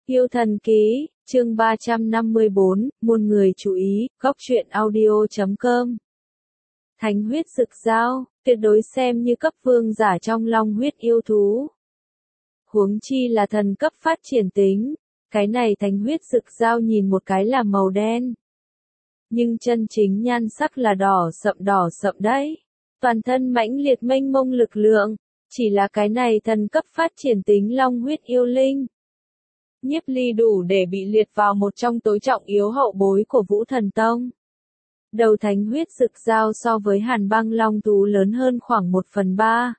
Yêu thần ký, chương 354, muôn người chú ý, góc truyện audio.com. Thánh huyết rực rao, tuyệt đối xem như cấp vương giả trong long huyết yêu thú. Huống chi là thần cấp phát triển tính, cái này thánh huyết rực rao nhìn một cái là màu đen. Nhưng chân chính nhan sắc là đỏ sậm đấy. Toàn thân mãnh liệt mênh mông lực lượng, chỉ là cái này thần cấp phát triển tính long huyết yêu linh. Nhiếp Ly đủ để bị liệt vào một trong tối trọng yếu hậu bối của Vũ Thần Tông. Đầu thánh huyết rực rao so với Hàn Băng Long thú lớn hơn khoảng 1/3.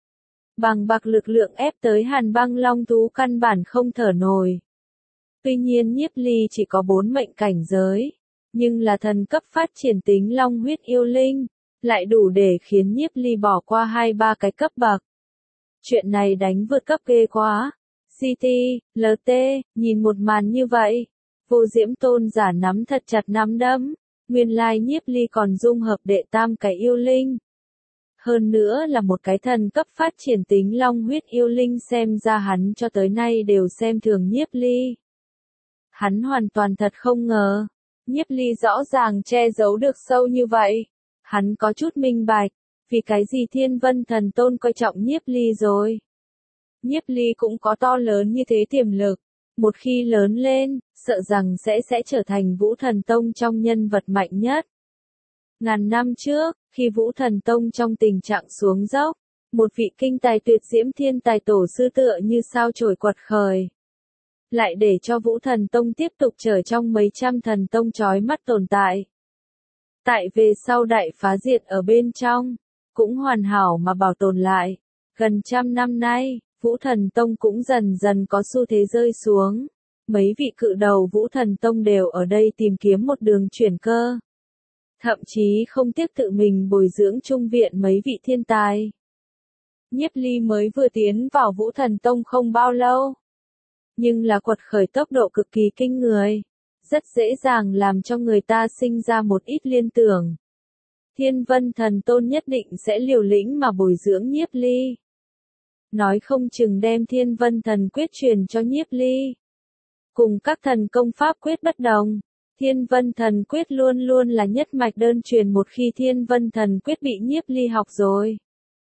Bằng bạc lực lượng ép tới Hàn Băng Long thú căn bản không thở nổi. Tuy nhiên Nhiếp Ly chỉ có 4 mệnh cảnh giới, nhưng là thần cấp phát triển tính long huyết yêu linh, lại đủ để khiến Nhiếp Ly bỏ qua 2-3 cái cấp bậc. Chuyện này đánh vượt cấp ghê quá. CT, LT, nhìn một màn như vậy, Vô Diễm Tôn giả nắm thật chặt nắm đấm, nguyên lai Nhiếp Ly còn dung hợp đệ tam cái yêu linh. Hơn nữa là một cái thần cấp phát triển tính long huyết yêu linh, xem ra hắn cho tới nay đều xem thường Nhiếp Ly. Hắn hoàn toàn thật không ngờ, Nhiếp Ly rõ ràng che giấu được sâu như vậy. Hắn có chút minh bạch, vì cái gì Thiên Vân Thần Tôn coi trọng Nhiếp Ly rồi. Nhiếp Ly cũng có to lớn như thế tiềm lực, một khi lớn lên, sợ rằng sẽ trở thành Vũ Thần Tông trong nhân vật mạnh nhất. Ngàn năm trước, khi Vũ Thần Tông trong tình trạng xuống dốc, một vị kinh tài tuyệt diễm thiên tài tổ sư tựa như sao chổi quật khởi. Lại để cho Vũ Thần Tông tiếp tục trở trong mấy trăm thần tông chói mắt tồn tại. Tại về sau đại phá diệt ở bên trong, cũng hoàn hảo mà bảo tồn lại. Gần trăm năm nay, Vũ Thần Tông cũng dần dần có xu thế rơi xuống. Mấy vị cự đầu Vũ Thần Tông đều ở đây tìm kiếm một đường chuyển cơ. Thậm chí không tiếc tự mình bồi dưỡng trung viện mấy vị thiên tài. Nhiếp Ly mới vừa tiến vào Vũ Thần Tông không bao lâu. Nhưng là quật khởi tốc độ cực kỳ kinh người. Rất dễ dàng làm cho người ta sinh ra một ít liên tưởng. Thiên Vân Thần Tôn nhất định sẽ liều lĩnh mà bồi dưỡng Nhiếp Ly. Nói không chừng đem Thiên Vân Thần Quyết truyền cho Nhiếp Ly. Cùng các thần công pháp quyết bất đồng, Thiên Vân Thần Quyết luôn luôn là nhất mạch đơn truyền một khi Thiên Vân Thần Quyết bị Nhiếp Ly học rồi.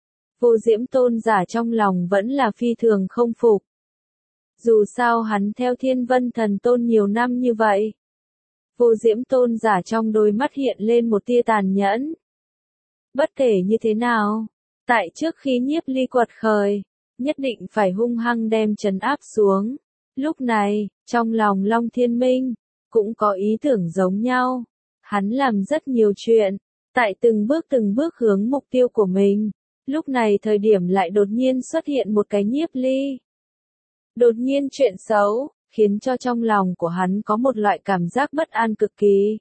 Vô Diễm Tôn giả trong lòng vẫn là phi thường không phục. Dù sao hắn theo Thiên Vân Thần Tôn nhiều năm như vậy. Vô Diễm Tôn giả trong đôi mắt hiện lên một tia tàn nhẫn. Bất kể như thế nào, tại trước khi Nhiếp Ly quật khởi, nhất định phải hung hăng đem trấn áp xuống. Lúc này, trong lòng Long Thiên Minh, cũng có ý tưởng giống nhau. Hắn làm rất nhiều chuyện, tại từng bước hướng mục tiêu của mình. Lúc này thời điểm lại đột nhiên xuất hiện một cái Nhiếp Ly. Đột nhiên chuyện xấu, khiến cho trong lòng của hắn có một loại cảm giác bất an cực kỳ.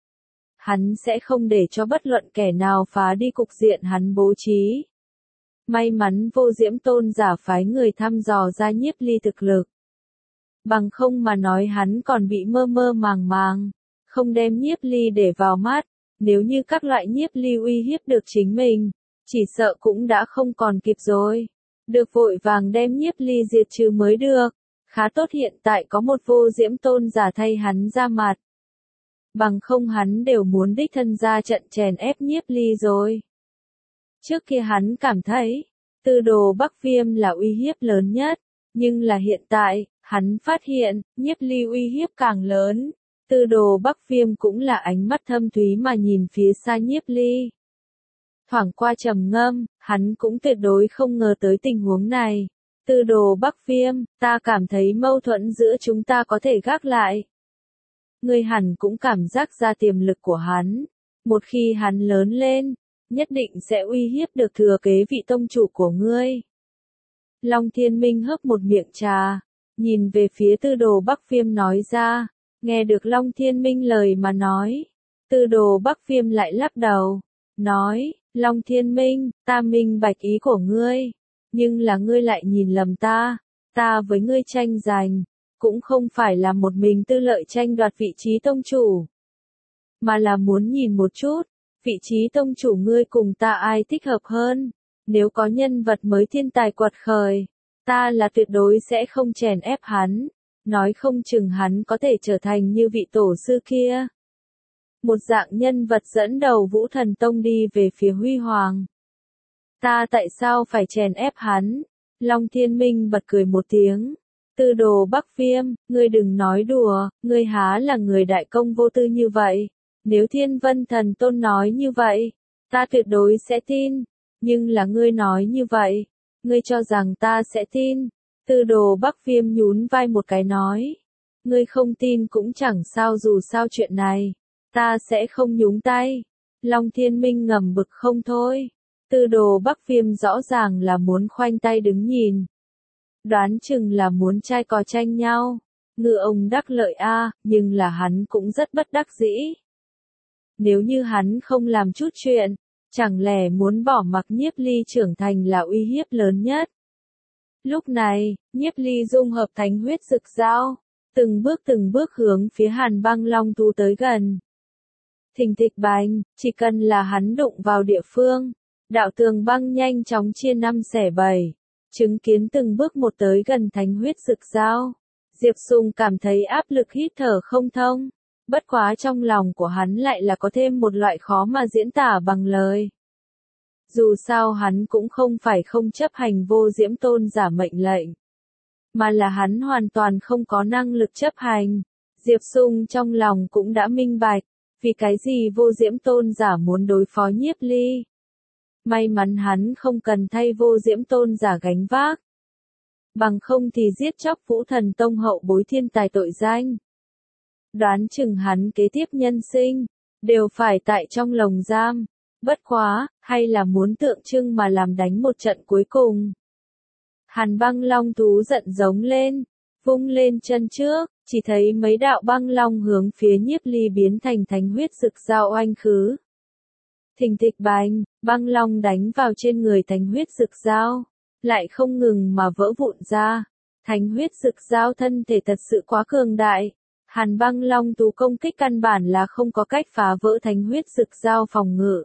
Hắn sẽ không để cho bất luận kẻ nào phá đi cục diện hắn bố trí. May mắn Vô Diễm Tôn giả phái người thăm dò ra Nhiếp Ly thực lực. Bằng không mà nói hắn còn bị mơ màng, không đem Nhiếp Ly để vào mắt, nếu như các loại Nhiếp Ly uy hiếp được chính mình, chỉ sợ cũng đã không còn kịp rồi. Được vội vàng đem Nhiếp Ly diệt trừ mới được. Khá tốt hiện tại có một Vô Diễm Tôn giả thay hắn ra mặt. Bằng không hắn đều muốn đích thân ra trận chèn ép Nhiếp Ly rồi. Trước kia hắn cảm thấy, Tư Đồ Bắc Viêm là uy hiếp lớn nhất, nhưng là hiện tại, hắn phát hiện, Nhiếp Ly uy hiếp càng lớn. Tư Đồ Bắc Viêm cũng là ánh mắt thâm thúy mà nhìn phía xa Nhiếp Ly. Thoảng qua trầm ngâm, hắn cũng tuyệt đối không ngờ tới tình huống này. Tư Đồ Bắc Viêm, ta cảm thấy mâu thuẫn giữa chúng ta có thể gác lại. Ngươi hẳn cũng cảm giác ra tiềm lực của hắn. Một khi hắn lớn lên, nhất định sẽ uy hiếp được thừa kế vị tông chủ của ngươi. Long Thiên Minh hớp một miệng trà, nhìn về phía Tư Đồ Bắc Viêm nói ra. Nghe được Long Thiên Minh lời mà nói, Tư Đồ Bắc Viêm lại lắc đầu, nói, Long Thiên Minh, ta minh bạch ý của ngươi, nhưng là ngươi lại nhìn lầm ta với ngươi tranh giành, cũng không phải là một mình tư lợi tranh đoạt vị trí tông chủ, mà là muốn nhìn một chút, vị trí tông chủ ngươi cùng ta ai thích hợp hơn, nếu có nhân vật mới thiên tài quật khởi, ta là tuyệt đối sẽ không chèn ép hắn. nói không chừng hắn có thể trở thành như vị tổ sư kia. Một dạng nhân vật dẫn đầu Vũ Thần Tông đi về phía huy hoàng. Ta tại sao phải chèn ép hắn? Long Thiên Minh bật cười một tiếng. Tư Đồ Bắc Viêm, ngươi đừng nói đùa, ngươi há là người đại công vô tư như vậy. Nếu Thiên Vân Thần Tôn nói như vậy, ta tuyệt đối sẽ tin. Nhưng là ngươi nói như vậy, ngươi cho rằng ta sẽ tin. Tư Đồ Bắc Viêm nhún vai một cái nói. Ngươi không tin cũng chẳng sao, dù sao chuyện này, ta sẽ không nhúng tay. Long Thiên Minh ngầm bực không thôi. Tư Đồ Bắc Viêm rõ ràng là muốn khoanh tay đứng nhìn. Đoán chừng là muốn trai cò tranh nhau. Ngư ông đắc lợi a, nhưng là hắn cũng rất bất đắc dĩ. Nếu như hắn không làm chút chuyện, chẳng lẽ muốn bỏ mặc Nhiếp Ly trưởng thành là uy hiếp lớn nhất. Lúc này, Nhiếp Ly dung hợp thánh huyết rực dao, từng bước hướng phía Hàn Băng Long thú tới gần. Thình thịch bành, chỉ cần là hắn đụng vào địa phương, đạo tường băng nhanh chóng chia năm xẻ bảy, chứng kiến từng bước một tới gần thánh huyết rực dao. Diệp Sùng cảm thấy áp lực hít thở không thông, bất quá trong lòng của hắn lại là có thêm một loại khó mà diễn tả bằng lời. Dù sao hắn cũng không phải không chấp hành Vô Diễm Tôn giả mệnh lệnh, mà là hắn hoàn toàn không có năng lực chấp hành. Diệp Sùng trong lòng cũng đã minh bạch, vì cái gì Vô Diễm Tôn giả muốn đối phó Nhiếp Ly. May mắn hắn không cần thay Vô Diễm Tôn giả gánh vác. Bằng không thì giết chóc Vũ Thần Tông hậu bối thiên tài tội danh. Đoán chừng hắn kế tiếp nhân sinh, đều phải tại trong lồng giam. Bất quá, hay là muốn tượng trưng mà làm đánh một trận cuối cùng. Hàn Băng Long thú giận giống lên, vung lên chân trước, chỉ thấy mấy đạo băng long hướng phía Nhiếp Ly biến thành thánh huyết rực dao oanh khứ. Thình thịch bành, băng long đánh vào trên người thánh huyết rực dao, lại không ngừng mà vỡ vụn ra. Thánh huyết rực dao thân thể thật sự quá cường đại. Hàn Băng Long thú công kích căn bản là không có cách phá vỡ thánh huyết rực dao phòng ngự.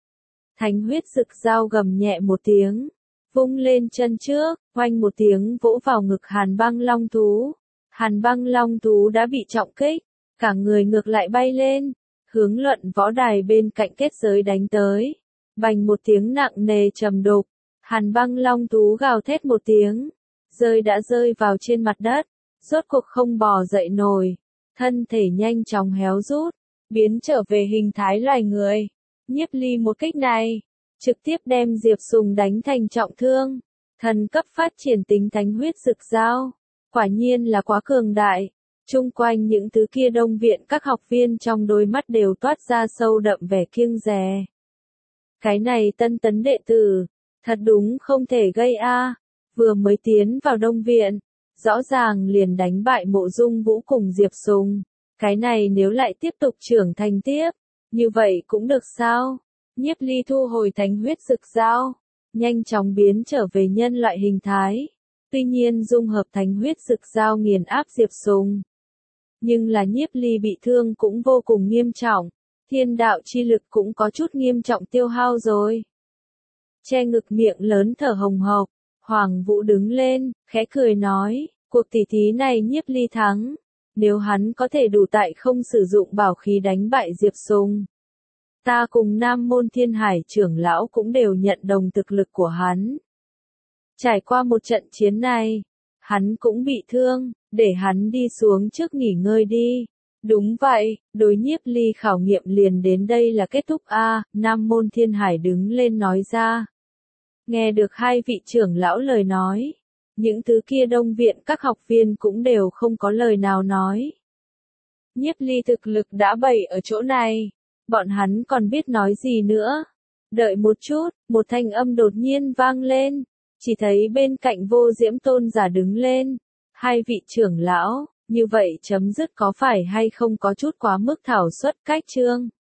Thánh huyết rực dao gầm nhẹ một tiếng, vung lên chân trước, oanh một tiếng vỗ vào ngực Hàn Băng Long thú. Hàn Băng Long thú đã bị trọng kích, cả người ngược lại bay lên, hướng luận võ đài bên cạnh kết giới đánh tới. Bành một tiếng nặng nề trầm đục, Hàn Băng Long thú gào thét một tiếng, đã rơi vào trên mặt đất, rốt cuộc không bò dậy nổi, thân thể nhanh chóng héo rút, biến trở về hình thái loài người. Nhiếp Ly một kích này, trực tiếp đem Diệp Sùng đánh thành trọng thương. Thần cấp phát triển tính thánh huyết rực dao, quả nhiên là quá cường đại. Chung quanh những thứ kia Đông viện các học viên trong đôi mắt đều toát ra sâu đậm vẻ kiêng dè. Cái này tân tấn đệ tử, thật đúng không thể gây a. Vừa mới tiến vào Đông viện, rõ ràng liền đánh bại Mộ Dung Vũ cùng Diệp Sùng. Cái này nếu lại tiếp tục trưởng thành tiếp, như vậy cũng được sao? Nhiếp Ly thu hồi thánh huyết rực dao, nhanh chóng biến trở về nhân loại hình thái. Tuy nhiên dung hợp thánh huyết rực dao nghiền áp Diệp Sùng. Nhưng là Nhiếp Ly bị thương cũng vô cùng nghiêm trọng, thiên đạo chi lực cũng có chút nghiêm trọng tiêu hao rồi. Che ngực miệng lớn thở hồng hộc, Hoàng Vũ đứng lên, khẽ cười nói, cuộc tỷ thí này Nhiếp Ly thắng. Nếu hắn có thể đủ tại không sử dụng bảo khí đánh bại Diệp Sùng, ta cùng Nam Môn Thiên Hải trưởng lão cũng đều nhận đồng thực lực của hắn. Trải qua một trận chiến này, hắn cũng bị thương, để hắn đi xuống trước nghỉ ngơi đi. Đúng vậy, đối Nhiếp Ly khảo nghiệm liền đến đây là kết thúc a. Nam Môn Thiên Hải đứng lên nói ra. Nghe được hai vị trưởng lão lời nói, những thứ kia Đông viện các học viên cũng đều không có lời nào nói. Nhiếp Ly thực lực đã bày ở chỗ này, bọn hắn còn biết nói gì nữa. Đợi một chút, một thanh âm đột nhiên vang lên, chỉ thấy bên cạnh Vô Diễm Tôn giả đứng lên. Hai vị trưởng lão, như vậy chấm dứt có phải hay không có chút quá mức thảo suất cách chương.